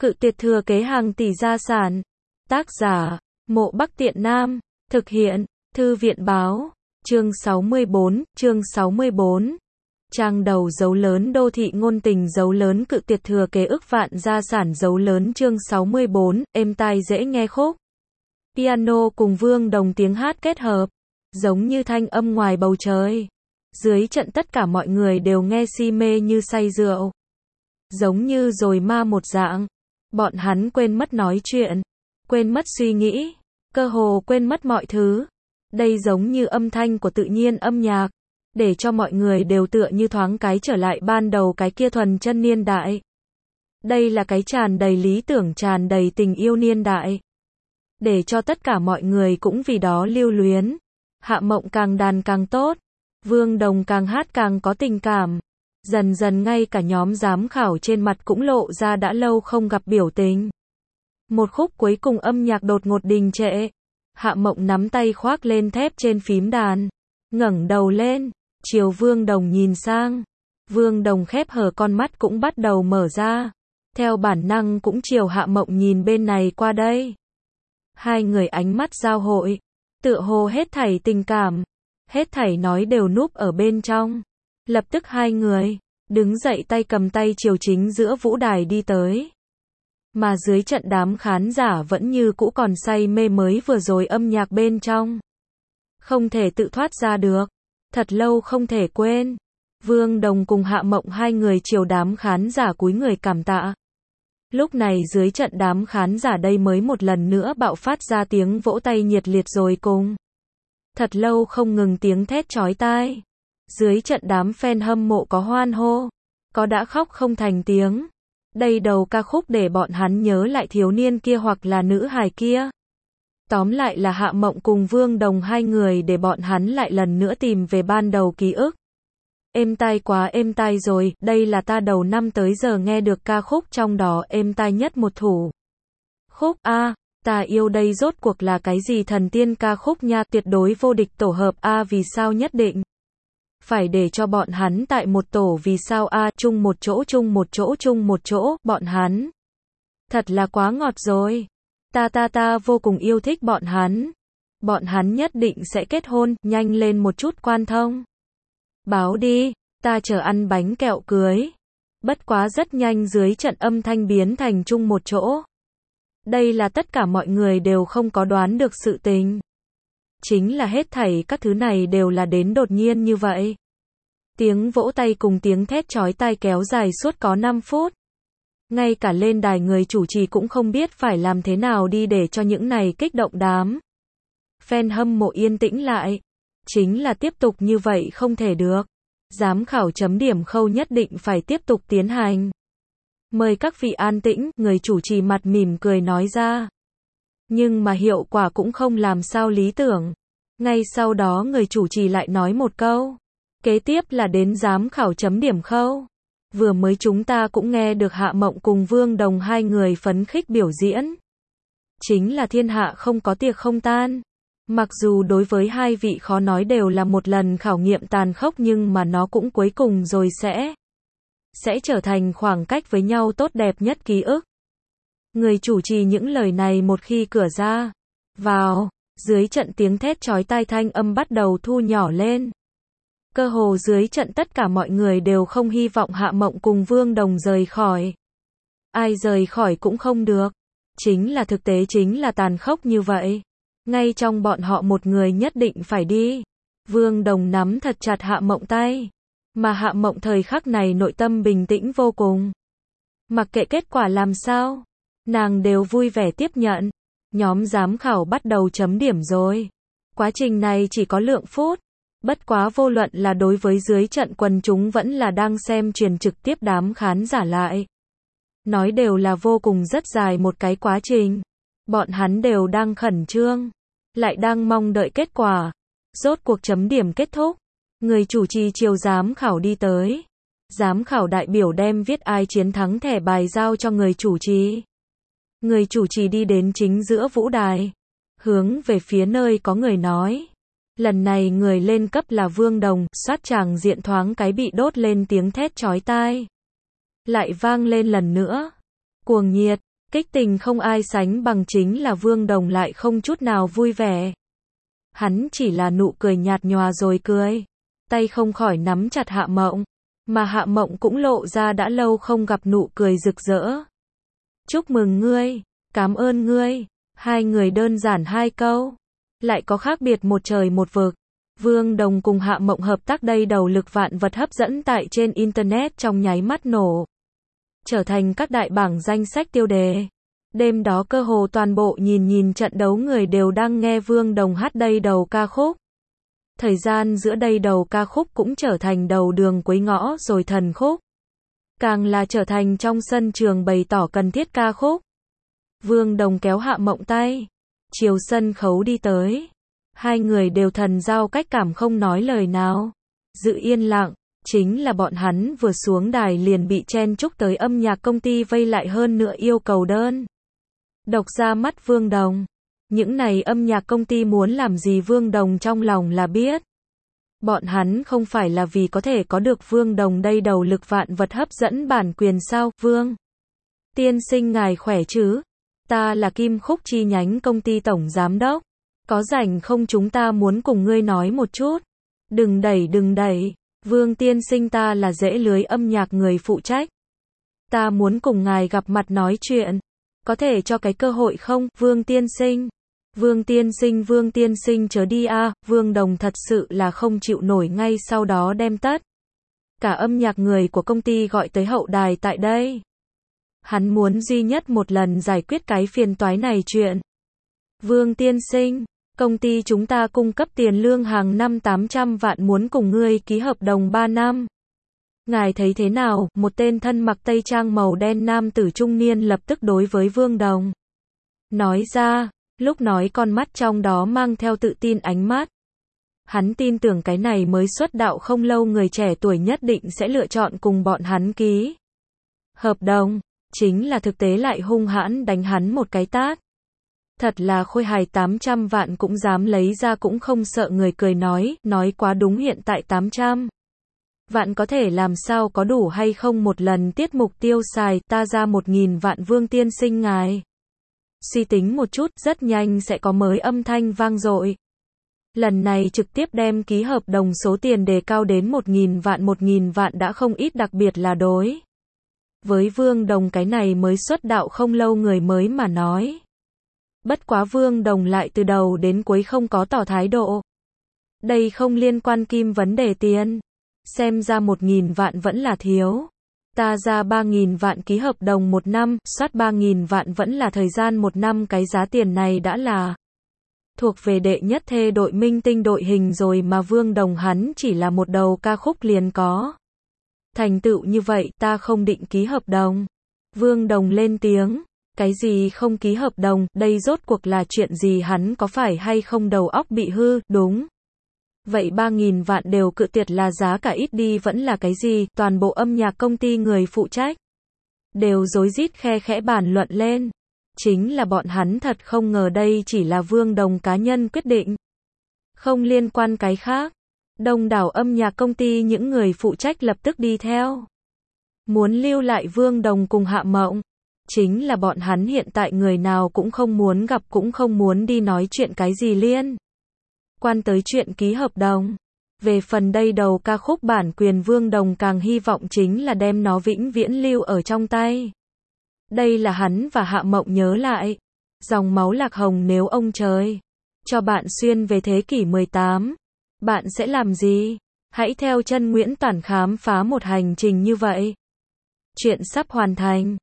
Cự tuyệt thừa kế hàng tỷ gia sản. Tác giả, Mộ Bắc Tiện Nam. Thực hiện, Thư viện báo. Chương 64. Trang đầu dấu lớn đô thị ngôn tình dấu lớn cự tuyệt thừa kế ức vạn gia sản dấu lớn chương 64, êm tai dễ nghe khúc. Piano cùng Vương Đồng tiếng hát kết hợp, giống như thanh âm ngoài bầu trời. Dưới trận tất cả mọi người đều nghe si mê như say rượu. Giống như rồi ma một dạng. Bọn hắn quên mất nói chuyện, quên mất suy nghĩ, cơ hồ quên mất mọi thứ. Đây giống như âm thanh của tự nhiên âm nhạc, để cho mọi người đều tựa như thoáng cái trở lại ban đầu cái kia thuần chân niên đại. Đây là cái tràn đầy lý tưởng tràn đầy tình yêu niên đại. Để cho tất cả mọi người cũng vì đó lưu luyến. Hạ Mộng càng đàn càng tốt, Vương Đồng càng hát càng có tình cảm. Dần dần ngay cả nhóm giám khảo trên mặt cũng lộ ra đã lâu không gặp biểu tình. Một khúc cuối cùng âm nhạc đột ngột đình trệ. Hạ Mộng nắm tay khoác lên thép trên phím đàn, ngẩng đầu lên, chiều Vương Đồng nhìn sang. Vương Đồng khép hờ con mắt cũng bắt đầu mở ra, theo bản năng cũng chiều Hạ Mộng nhìn bên này qua đây. Hai người ánh mắt giao hội, tựa hồ hết thảy tình cảm, hết thảy nói đều núp ở bên trong. Lập tức hai người đứng dậy tay cầm tay chiều chính giữa vũ đài đi tới. Mà dưới trận đám khán giả vẫn như cũ còn say mê mới vừa rồi âm nhạc bên trong. Không thể tự thoát ra được. Thật lâu không thể quên. Vương Đồng cùng Hạ Mộng hai người chiều đám khán giả cúi người cảm tạ. Lúc này dưới trận đám khán giả đây mới một lần nữa bạo phát ra tiếng vỗ tay nhiệt liệt rồi cùng. Thật lâu không ngừng tiếng thét chói tai. Dưới trận đám fan hâm mộ có hoan hô, có đã khóc không thành tiếng. Đây đầu ca khúc để bọn hắn nhớ lại thiếu niên kia hoặc là nữ hài kia. Tóm lại là Hạ Mộng cùng Vương Đồng hai người để bọn hắn lại lần nữa tìm về ban đầu ký ức. Êm tai quá êm tai rồi, đây là ta đầu năm tới giờ nghe được ca khúc trong đó êm tai nhất một thủ. Khúc A, ta yêu đây rốt cuộc là cái gì thần tiên ca khúc nha, tuyệt đối vô địch tổ hợp A, vì sao nhất định phải để cho bọn hắn tại một tổ, vì sao A, chung một chỗ chung một chỗ chung một chỗ, bọn hắn. Thật là quá ngọt rồi. Ta vô cùng yêu thích bọn hắn. Bọn hắn nhất định sẽ kết hôn, nhanh lên một chút quan thông. Báo đi, ta chờ ăn bánh kẹo cưới. Bất quá rất nhanh dưới trận âm thanh biến thành chung một chỗ. Đây là tất cả mọi người đều không có đoán được sự tình. Chính là hết thảy các thứ này đều là đến đột nhiên như vậy. Tiếng vỗ tay cùng tiếng thét chói tai kéo dài suốt có 5 phút. Ngay cả lên đài người chủ trì cũng không biết phải làm thế nào đi để cho những này kích động đám fan hâm mộ yên tĩnh lại. Chính là tiếp tục như vậy không thể được. Giám khảo chấm điểm khâu nhất định phải tiếp tục tiến hành. Mời các vị an tĩnh, người chủ trì mặt mỉm cười nói ra. Nhưng mà hiệu quả cũng không làm sao lý tưởng. Ngay sau đó người chủ trì lại nói một câu. Kế tiếp là đến giám khảo chấm điểm khâu. Vừa mới chúng ta cũng nghe được Hạ Mộng cùng Vương Đồng hai người phấn khích biểu diễn. Chính là thiên hạ không có tiệc không tan. Mặc dù đối với hai vị khó nói đều là một lần khảo nghiệm tàn khốc, nhưng mà nó cũng cuối cùng rồi sẽ trở thành khoảng cách với nhau tốt đẹp nhất ký ức. Người chủ trì những lời này một khi cửa ra vào, dưới trận tiếng thét chói tai thanh âm bắt đầu thu nhỏ lên. Cơ hồ dưới trận tất cả mọi người đều không hy vọng Hạ Mộng cùng Vương Đồng rời khỏi. Ai rời khỏi cũng không được. Chính là thực tế chính là tàn khốc như vậy. Ngay trong bọn họ một người nhất định phải đi. Vương Đồng nắm thật chặt Hạ Mộng tay. Mà Hạ Mộng thời khắc này nội tâm bình tĩnh vô cùng. Mặc kệ kết quả làm sao, nàng đều vui vẻ tiếp nhận. Nhóm giám khảo bắt đầu chấm điểm rồi. Quá trình này chỉ có lượng phút. Bất quá vô luận là đối với dưới trận quần chúng vẫn là đang xem truyền trực tiếp đám khán giả lại. Nói đều là vô cùng rất dài một cái quá trình. Bọn hắn đều đang khẩn trương, lại đang mong đợi kết quả. Rốt cuộc chấm điểm kết thúc. Người chủ trì chiều giám khảo đi tới. Giám khảo đại biểu đem viết ai chiến thắng thẻ bài giao cho người chủ trì. Người chủ trì đi đến chính giữa vũ đài. Hướng về phía nơi có người nói. Lần này người lên cấp là Vương Đồng, sát tràng diện thoáng cái bị đốt lên tiếng thét chói tai. Lại vang lên lần nữa. Cuồng nhiệt, Kích tình không ai sánh bằng chính là Vương Đồng lại không chút nào vui vẻ. Hắn chỉ là nụ cười nhạt nhòa rồi cười. Tay không khỏi nắm chặt Hạ Mộng. Mà Hạ Mộng cũng lộ ra đã lâu không gặp nụ cười rực rỡ. Chúc mừng ngươi, cảm ơn ngươi. Hai người đơn giản hai câu. Lại có khác biệt một trời một vực. Vương Đồng cùng Hạ Mộng hợp tác đây đầu lực vạn vật hấp dẫn tại trên Internet trong nháy mắt nổ. Trở thành các đại bảng danh sách tiêu đề. Đêm đó cơ hồ toàn bộ nhìn trận đấu người đều đang nghe Vương Đồng hát đây đầu ca khúc. Thời gian giữa đây đầu ca khúc cũng trở thành đầu đường cuối ngõ rồi thần khúc. Càng là trở thành trong sân trường bày tỏ cần thiết ca khúc. Vương Đồng kéo Hạ Mộng tay. Chiều sân khấu đi tới. Hai người đều thần giao cách cảm không nói lời nào. Giữ yên lặng. Chính là bọn hắn vừa xuống đài liền bị chen chúc tới âm nhạc công ty vây lại hơn nữa yêu cầu đơn. Độc ra mắt Vương Đồng. Những này âm nhạc công ty muốn làm gì Vương Đồng trong lòng là biết. Bọn hắn không phải là vì có thể có được Vương Đồng đây đầu lực vạn vật hấp dẫn bản quyền sao, Vương. Tiên sinh ngài khỏe chứ? Ta là Kim Khúc chi nhánh công ty tổng giám đốc. Có rảnh không chúng ta muốn cùng ngươi nói một chút. Đừng đẩy. Vương tiên sinh ta là rễ lưới âm nhạc người phụ trách. Ta muốn cùng ngài gặp mặt nói chuyện. Có thể cho cái cơ hội không, Vương tiên sinh? Vương tiên sinh chớ đi a. Vương Đồng thật sự là không chịu nổi ngay sau đó đem tất cả âm nhạc người của công ty gọi tới hậu đài tại đây. Hắn muốn duy nhất một lần giải quyết cái phiền toái này chuyện. Vương tiên sinh, công ty chúng ta cung cấp tiền lương hàng năm 800 vạn muốn cùng ngươi ký hợp đồng 3 năm. Ngài thấy thế nào? Một tên thân mặc tây trang màu đen nam tử trung niên lập tức đối với Vương Đồng nói ra, lúc nói con mắt trong đó mang theo tự tin ánh mắt. Hắn tin tưởng cái này mới xuất đạo không lâu người trẻ tuổi nhất định sẽ lựa chọn cùng bọn hắn ký hợp đồng, chính là thực tế lại hung hãn đánh hắn một cái tát. Thật là khôi hài 800 vạn cũng dám lấy ra cũng không sợ người cười nói quá đúng hiện tại 800 vạn có thể làm sao có đủ hay không một lần tiết mục tiêu xài ta ra 1.000 vạn Vương tiên sinh ngài. Suy tính một chút rất nhanh sẽ có mới âm thanh vang dội. Lần này trực tiếp đem ký hợp đồng số tiền đề cao đến 1.000 vạn đã không ít đặc biệt là đối với Vương Đồng cái này mới xuất đạo không lâu người mới mà nói. Bất quá Vương Đồng lại từ đầu đến cuối không có tỏ thái độ. Đây không liên quan kim vấn đề tiền. Xem ra 1.000 vạn vẫn là thiếu. Ta ra 3.000 vạn ký hợp đồng 1 năm, soát 3.000 vạn vẫn là thời gian 1 năm cái giá tiền này đã là thuộc về đệ nhất thê đội minh tinh đội hình rồi mà Vương Đồng hắn chỉ là một đầu ca khúc liền có. Thành tựu như vậy ta không định ký hợp đồng. Vương Đồng lên tiếng. Cái gì không ký hợp đồng, đây rốt cuộc là chuyện gì hắn có phải hay không đầu óc bị hư, đúng. Vậy 3.000 vạn đều cự tuyệt là giá cả ít đi vẫn là cái gì, toàn bộ âm nhạc công ty người phụ trách đều rối rít khe khẽ bàn luận lên. Chính là bọn hắn thật không ngờ đây chỉ là Vương Đồng cá nhân quyết định. Không liên quan cái khác. Đông đảo âm nhạc công ty những người phụ trách lập tức đi theo. Muốn lưu lại Vương Đồng cùng Hạ Mộng. Chính là bọn hắn hiện tại người nào cũng không muốn gặp cũng không muốn đi nói chuyện cái gì liên quan tới chuyện ký hợp đồng. Về phần đây đầu ca khúc bản quyền Vương Đồng càng hy vọng chính là đem nó vĩnh viễn lưu ở trong tay. Đây là hắn và Hạ Mộng nhớ lại. Dòng máu lạc hồng nếu ông trời cho bạn xuyên về thế kỷ 18, bạn sẽ làm gì? Hãy theo chân Nguyễn Toản khám phá một hành trình như vậy. Chuyện sắp hoàn thành.